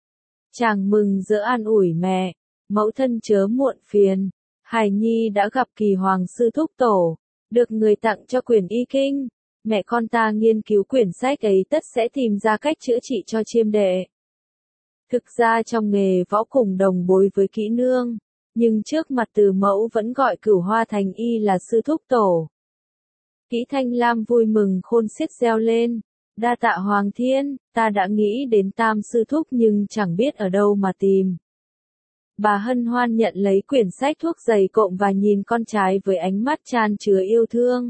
Speaker 1: Chàng mừng rỡ an ủi mẹ, mẫu thân chớ muộn phiền. Hài nhi đã gặp Kỳ Hoàng sư thúc tổ, được người tặng cho quyển y kinh. Mẹ con ta nghiên cứu quyển sách ấy tất sẽ tìm ra cách chữa trị cho chiêm đệ. Thực ra trong nghề võ cùng đồng bối với kỹ nương, nhưng trước mặt Từ Mẫu vẫn gọi Cửu Hoa Thành y là sư thúc tổ. Kỹ Thanh Lam vui mừng khôn xiết reo lên. Đa tạ Hoàng Thiên, ta đã nghĩ đến Tam sư thúc nhưng chẳng biết ở đâu mà tìm. Bà hân hoan nhận lấy quyển sách thuốc dày cộm và nhìn con trai với ánh mắt tràn chứa yêu thương.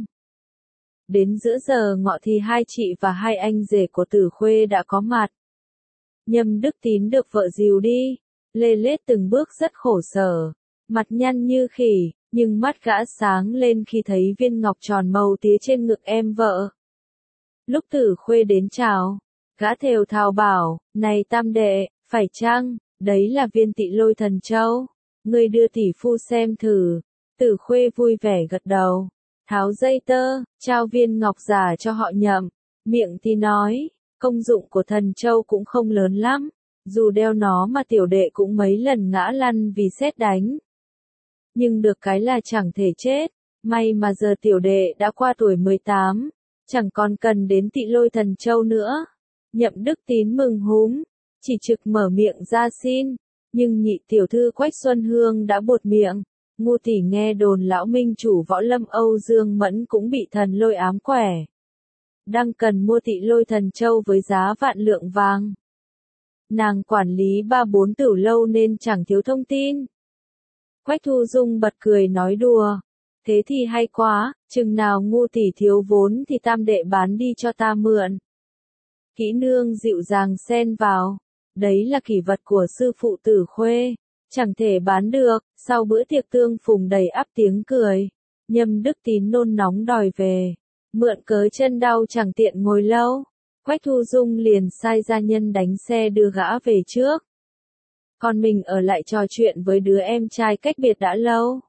Speaker 1: Đến giữa giờ ngọ thì hai chị và hai anh rể của Tử Khuê đã có mặt. Nhâm Đức Tín được vợ dìu đi, lê lết từng bước rất khổ sở, mặt nhăn như khỉ, nhưng mắt gã sáng lên khi thấy viên ngọc tròn màu tía trên ngực em vợ. Lúc Tử Khuê đến chào, gã thều thào bảo, này tam đệ, phải chăng, đấy là viên Tị Lôi Thần Châu, ngươi đưa tỷ phu xem thử. Tử Khuê vui vẻ gật đầu, tháo dây tơ, trao viên ngọc giả cho họ Nhậm, miệng thì nói, công dụng của thần châu cũng không lớn lắm, dù đeo nó mà tiểu đệ cũng mấy lần ngã lăn vì sét đánh. Nhưng được cái là chẳng thể chết, may mà giờ tiểu đệ đã qua tuổi 18. Chẳng còn cần đến Tị Lôi Thần Châu nữa. Nhậm Đức Tín mừng húm, chỉ trực mở miệng ra xin, nhưng nhị tiểu thư Quách Xuân Hương đã buột miệng. Ngu tỷ nghe đồn lão minh chủ võ lâm Âu Dương Mẫn cũng bị thần lôi ám quẻ. Đang cần mua Tị Lôi Thần Châu với giá vạn lượng vàng. nàng quản lý 3-4 tử lâu nên chẳng thiếu thông tin. Quách Thu Dung bật cười nói đùa. Thế thì hay quá, chừng nào ngu tỷ thiếu vốn thì tam đệ bán đi cho ta mượn. Kỹ nương dịu dàng xen vào. Đấy là kỷ vật của sư phụ Tử Khuê. Chẳng thể bán được. Sau bữa tiệc tương phùng đầy ắp tiếng cười. Nhâm Đức Tín nôn nóng đòi về. Mượn cớ chân đau chẳng tiện ngồi lâu. Quách Thu Dung liền sai gia nhân đánh xe đưa gã về trước. Còn mình ở lại trò chuyện với đứa em trai cách biệt đã lâu.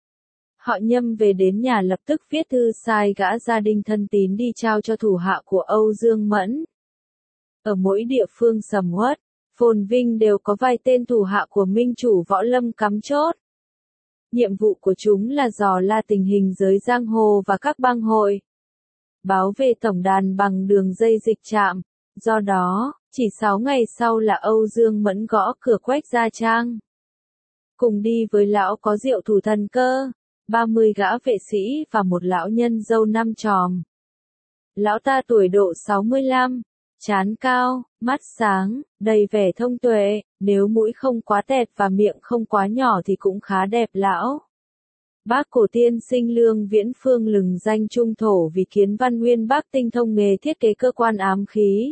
Speaker 1: Họ Nhâm về đến nhà lập tức viết thư sai gã gia đình thân tín đi trao cho thủ hạ của Âu Dương Mẫn. Ở mỗi địa phương sầm uất, phồn vinh đều có vài tên thủ hạ của minh chủ võ lâm cắm chốt. Nhiệm vụ của chúng là dò la tình hình giới giang hồ và các bang hội. Báo về tổng đàn bằng đường dây dịch trạm. Do đó, chỉ 6 ngày sau là Âu Dương Mẫn gõ cửa Quách gia trang. Cùng đi với lão có Diệu Thủ Thần Cơ, 30 gã vệ sĩ và một lão nhân râu 5 chòm. Lão ta tuổi độ 65, trán cao, mắt sáng, đầy vẻ thông tuệ, nếu mũi không quá tẹt và miệng không quá nhỏ thì cũng khá đẹp lão. Bác cổ tiên sinh Lương Viễn Phương lừng danh trung thổ vì kiến văn nguyên bác tinh thông nghề thiết kế cơ quan ám khí.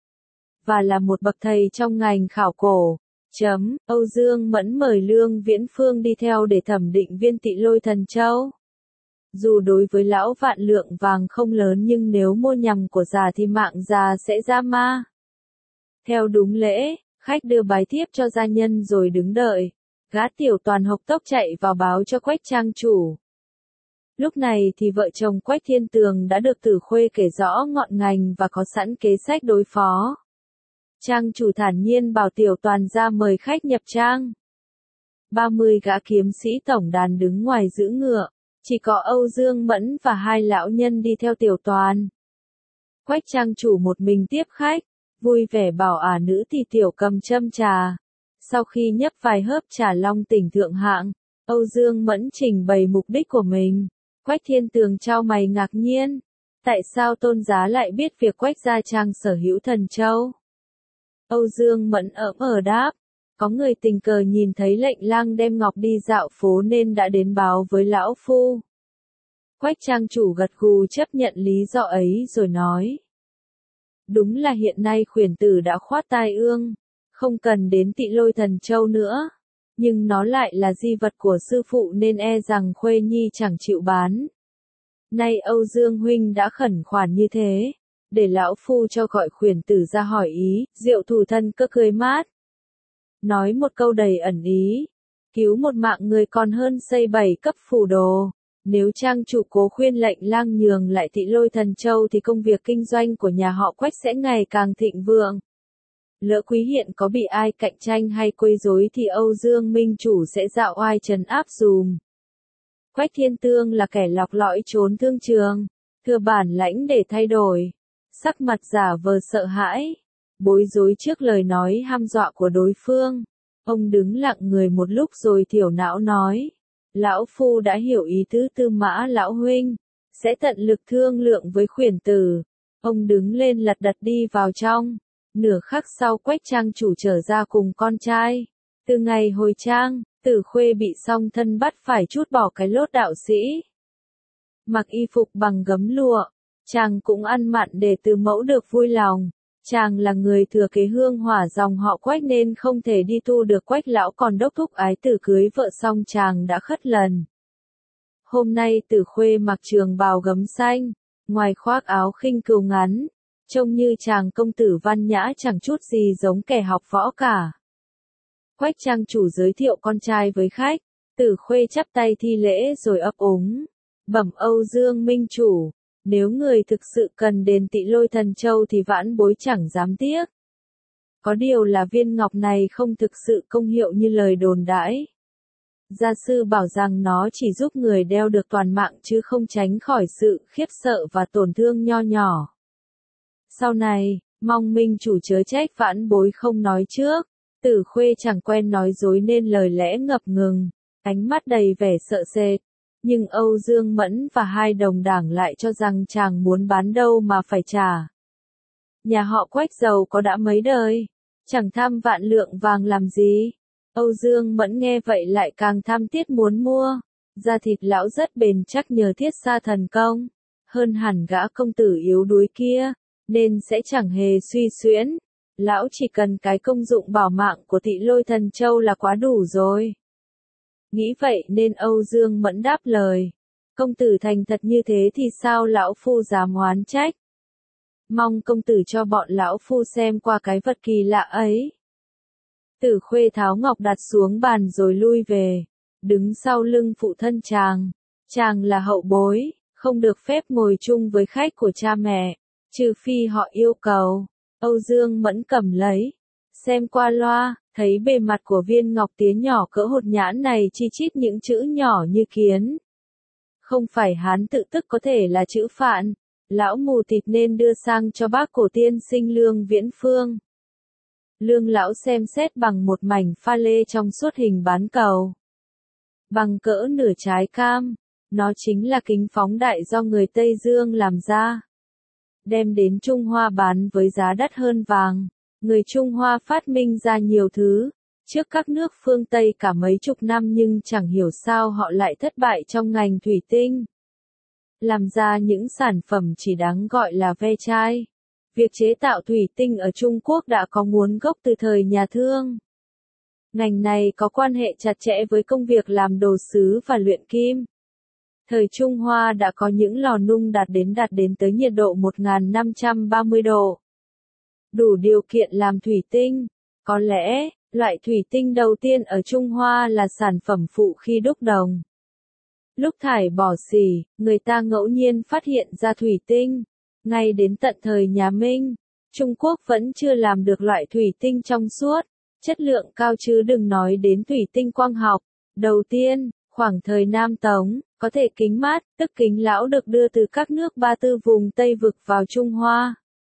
Speaker 1: Và là một bậc thầy trong ngành khảo cổ. Âu Dương Mẫn mời Lương Viễn Phương đi theo để thẩm định viên Tị Lôi Thần Châu. Dù đối với lão vạn lượng vàng không lớn nhưng nếu mua nhầm của già thì mạng già sẽ ra ma. Theo đúng lễ, khách đưa bái thiếp cho gia nhân rồi đứng đợi. Gã tiểu toàn hộc tốc chạy vào báo cho Quách trang chủ. Lúc này thì vợ chồng Quách Thiên Tường đã được Tử Khuê kể rõ ngọn ngành và có sẵn kế sách đối phó. Trang chủ thản nhiên bảo tiểu toàn ra mời khách nhập trang. 30 gã kiếm sĩ tổng đàn đứng ngoài giữ ngựa, chỉ có Âu Dương Mẫn và 2 lão nhân đi theo tiểu toàn. Quách trang chủ một mình tiếp khách, vui vẻ bảo nữ thì tiểu cầm châm trà. Sau khi nhấp vài hớp trà long tỉnh thượng hạng, Âu Dương Mẫn trình bày mục đích của mình. Quách Thiên Tường chau mày ngạc nhiên. Tại sao tôn giá lại biết việc Quách gia trang sở hữu Thần Châu? Âu Dương Mẫn đáp. Có người tình cờ nhìn thấy lệnh lang đem ngọc đi dạo phố nên đã đến báo với lão phu. Quách trang chủ gật gù chấp nhận lý do ấy rồi nói. Đúng là hiện nay khuyển tử đã khoát tai ương. Không cần đến Tị Lôi Thần Châu nữa. Nhưng nó lại là di vật của sư phụ nên e rằng Khuê Nhi chẳng chịu bán. Nay Âu Dương huynh đã khẩn khoản như thế. Để lão phu cho gọi khuyển tử ra hỏi ý. Diệu Thủ Thần Cơ cười mát. Nói một câu đầy ẩn ý. Cứu một mạng người còn hơn xây 7 cấp phù đồ. Nếu trang chủ cố khuyên lệnh lang nhường lại Tị Lôi Thần Châu thì công việc kinh doanh của nhà họ Quách sẽ ngày càng thịnh vượng. Lỡ Quý hiện có bị ai cạnh tranh hay quấy rối thì Âu Dương minh chủ sẽ dạo oai trấn áp dùm. Quách Thiên Tương là kẻ lọc lõi trốn thương trường, thừa bản lãnh để thay đổi. Sắc mặt giả vờ sợ hãi, bối rối trước lời nói hăm dọa của đối phương. Ông đứng lặng người một lúc rồi thiểu não nói. Lão phu đã hiểu ý tứ Tư Mã lão huynh, sẽ tận lực thương lượng với khuyển tử. Ông đứng lên lật đật đi vào trong. Nửa khắc sau Quách trang chủ trở ra cùng con trai. Từ ngày hồi trang, Tử Khuê bị song thân bắt phải trút bỏ cái lốt đạo sĩ. Mặc y phục bằng gấm lụa, chàng cũng ăn mặn để Từ Mẫu được vui lòng. Chàng là người thừa kế hương hỏa dòng họ Quách nên không thể đi tu được Quách lão còn đốc thúc ái tử cưới vợ xong chàng đã khất lần. Hôm nay Tử Khuê mặc trường bào gấm xanh, ngoài khoác áo khinh cừu ngắn. Trông như chàng công tử văn nhã chẳng chút gì giống kẻ học võ cả. Quách trang chủ giới thiệu con trai với khách, Tử Khuê chắp tay thi lễ rồi ấp úng. Bẩm Âu Dương minh chủ, nếu người thực sự cần đền Tị Lôi Thần Châu thì vãn bối chẳng dám tiếc. Có điều là viên ngọc này không thực sự công hiệu như lời đồn đãi. Gia sư bảo rằng nó chỉ giúp người đeo được toàn mạng chứ không tránh khỏi sự khiếp sợ và tổn thương nho nhỏ. Sau này, mong minh chủ chớ trách vãn bối không nói trước. Tử Khuê chẳng quen nói dối nên lời lẽ ngập ngừng, ánh mắt đầy vẻ sợ sệt. Nhưng Âu Dương Mẫn và 2 đồng đảng lại cho rằng chàng muốn bán đâu mà phải trả. Nhà họ Quách giàu có đã mấy đời, Chẳng tham vạn lượng vàng làm gì. Âu Dương Mẫn nghe vậy lại càng tham thiết muốn mua. Da thịt lão rất bền chắc nhờ thiết xa thần công. Hơn hẳn gã công tử yếu đuối kia, nên sẽ chẳng hề suy xuyễn. Lão chỉ cần cái công dụng bảo mạng của Tị Lôi Thần Châu là quá đủ rồi. Nghĩ vậy nên Âu Dương Mẫn đáp lời. Công tử thành thật như thế thì sao lão phu dám oán trách. Mong công tử cho bọn lão phu xem qua cái vật kỳ lạ ấy. Tử Khuê tháo ngọc đặt xuống bàn rồi lui về, đứng sau lưng phụ thân chàng. Chàng là hậu bối, không được phép ngồi chung với khách của cha mẹ, trừ phi họ yêu cầu. Âu Dương Mẫn cầm lấy, xem qua loa, thấy bề mặt của viên ngọc tía nhỏ cỡ hột nhãn này chi chít những chữ nhỏ như kiến. Không phải Hán tự tức có thể là chữ Phạn, lão mù tịt nên đưa sang cho bác cổ tiên sinh Lương Viễn Phương. Lương lão xem xét bằng một mảnh pha lê trong suốt hình bán cầu. Bằng cỡ nửa trái cam, nó chính là kính phóng đại do người Tây Dương làm ra. Đem đến Trung Hoa bán với giá đắt hơn vàng. Người Trung Hoa phát minh ra nhiều thứ, trước các nước phương Tây cả mấy chục năm nhưng chẳng hiểu sao họ lại thất bại trong ngành thủy tinh. Làm ra những sản phẩm chỉ đáng gọi là ve chai. Việc chế tạo thủy tinh ở Trung Quốc đã có nguồn gốc từ thời nhà Thương. Ngành này có quan hệ chặt chẽ với công việc làm đồ sứ và luyện kim. Thời Trung Hoa đã có những lò nung đạt đến tới nhiệt độ 1530 độ. Đủ điều kiện làm thủy tinh. Có lẽ, loại thủy tinh đầu tiên ở Trung Hoa là sản phẩm phụ khi đúc đồng. Lúc thải bỏ xỉ, người ta ngẫu nhiên phát hiện ra thủy tinh. Ngay đến tận thời nhà Minh, Trung Quốc vẫn chưa làm được loại thủy tinh trong suốt, chất lượng cao chứ đừng nói đến thủy tinh quang học. Đầu tiên, khoảng thời Nam Tống, có thể kính mát, tức kính lão được đưa từ các nước Ba Tư vùng Tây vực vào Trung Hoa.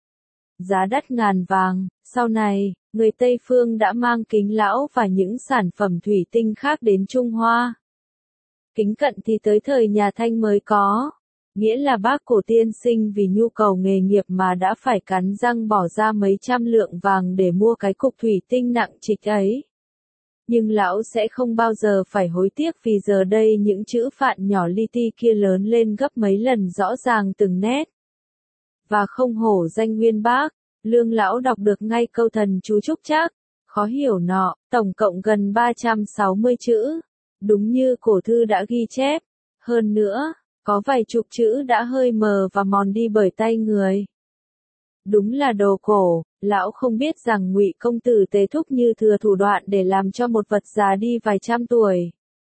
Speaker 1: Giá đắt ngàn vàng, sau này, người Tây phương đã mang kính lão và những sản phẩm thủy tinh khác đến Trung Hoa. Kính cận thì tới thời nhà Thanh mới có. Nghĩa là bác cổ tiên sinh vì nhu cầu nghề nghiệp mà đã phải cắn răng bỏ ra mấy trăm lượng vàng để mua cái cục thủy tinh nặng trịch ấy. Nhưng lão sẽ không bao giờ phải hối tiếc vì giờ đây những chữ Phạn nhỏ li ti kia lớn lên gấp mấy lần rõ ràng từng nét. Và không hổ danh Nguyên Bác, Lương lão đọc được ngay câu thần chú trúc trác, khó hiểu nọ, tổng cộng gần 360 chữ. Đúng như cổ thư đã ghi chép. Hơn nữa, có vài chục chữ đã hơi mờ và mòn đi bởi tay người. Đúng là đồ cổ, lão không biết rằng Ngụy công tử Tề Thúc như thừa thủ đoạn để làm cho một vật già đi vài trăm tuổi.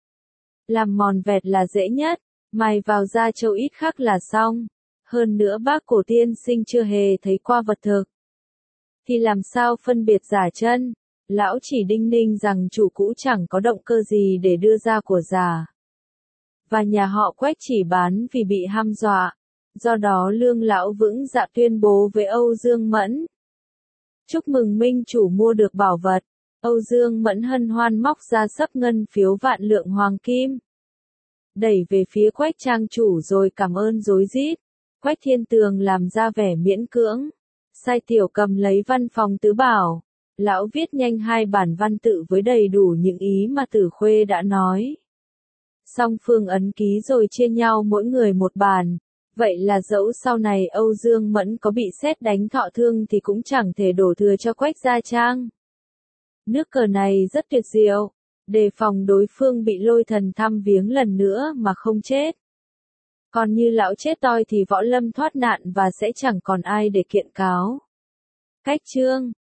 Speaker 1: Làm mòn vẹt là dễ nhất, mài vào da trâu ít khắc là xong. Hơn nữa bác cổ tiên sinh chưa hề thấy qua vật thực. Thì làm sao phân biệt giả chân? Lão chỉ đinh ninh rằng chủ cũ chẳng có động cơ gì để đưa ra của giả. Và nhà họ Quách chỉ bán vì bị hăm dọa. Do đó Lương lão vững dạ tuyên bố với Âu Dương Mẫn. Chúc mừng minh chủ mua được bảo vật. Âu Dương Mẫn hân hoan móc ra xấp ngân phiếu vạn lượng hoàng kim. Đẩy về phía Quách trang chủ rồi cảm ơn rối rít. Quách Thiên Tường làm ra vẻ miễn cưỡng. Sai Tiểu Cầm lấy văn phòng tứ bảo. Lão viết nhanh 2 bản văn tự với đầy đủ những ý mà Tử Khuê đã nói. Song phương ấn ký rồi chia nhau mỗi người một bản. Vậy là dẫu sau này Âu Dương Mẫn có bị sét đánh thọ thương thì cũng chẳng thể đổ thừa cho Quách Gia Trang. Nước cờ này rất tuyệt diệu, đề phòng đối phương bị Lôi Thần thăm viếng lần nữa mà không chết. Còn như lão chết toi thì Võ Lâm thoát nạn và sẽ chẳng còn ai để kiện cáo. Cách chương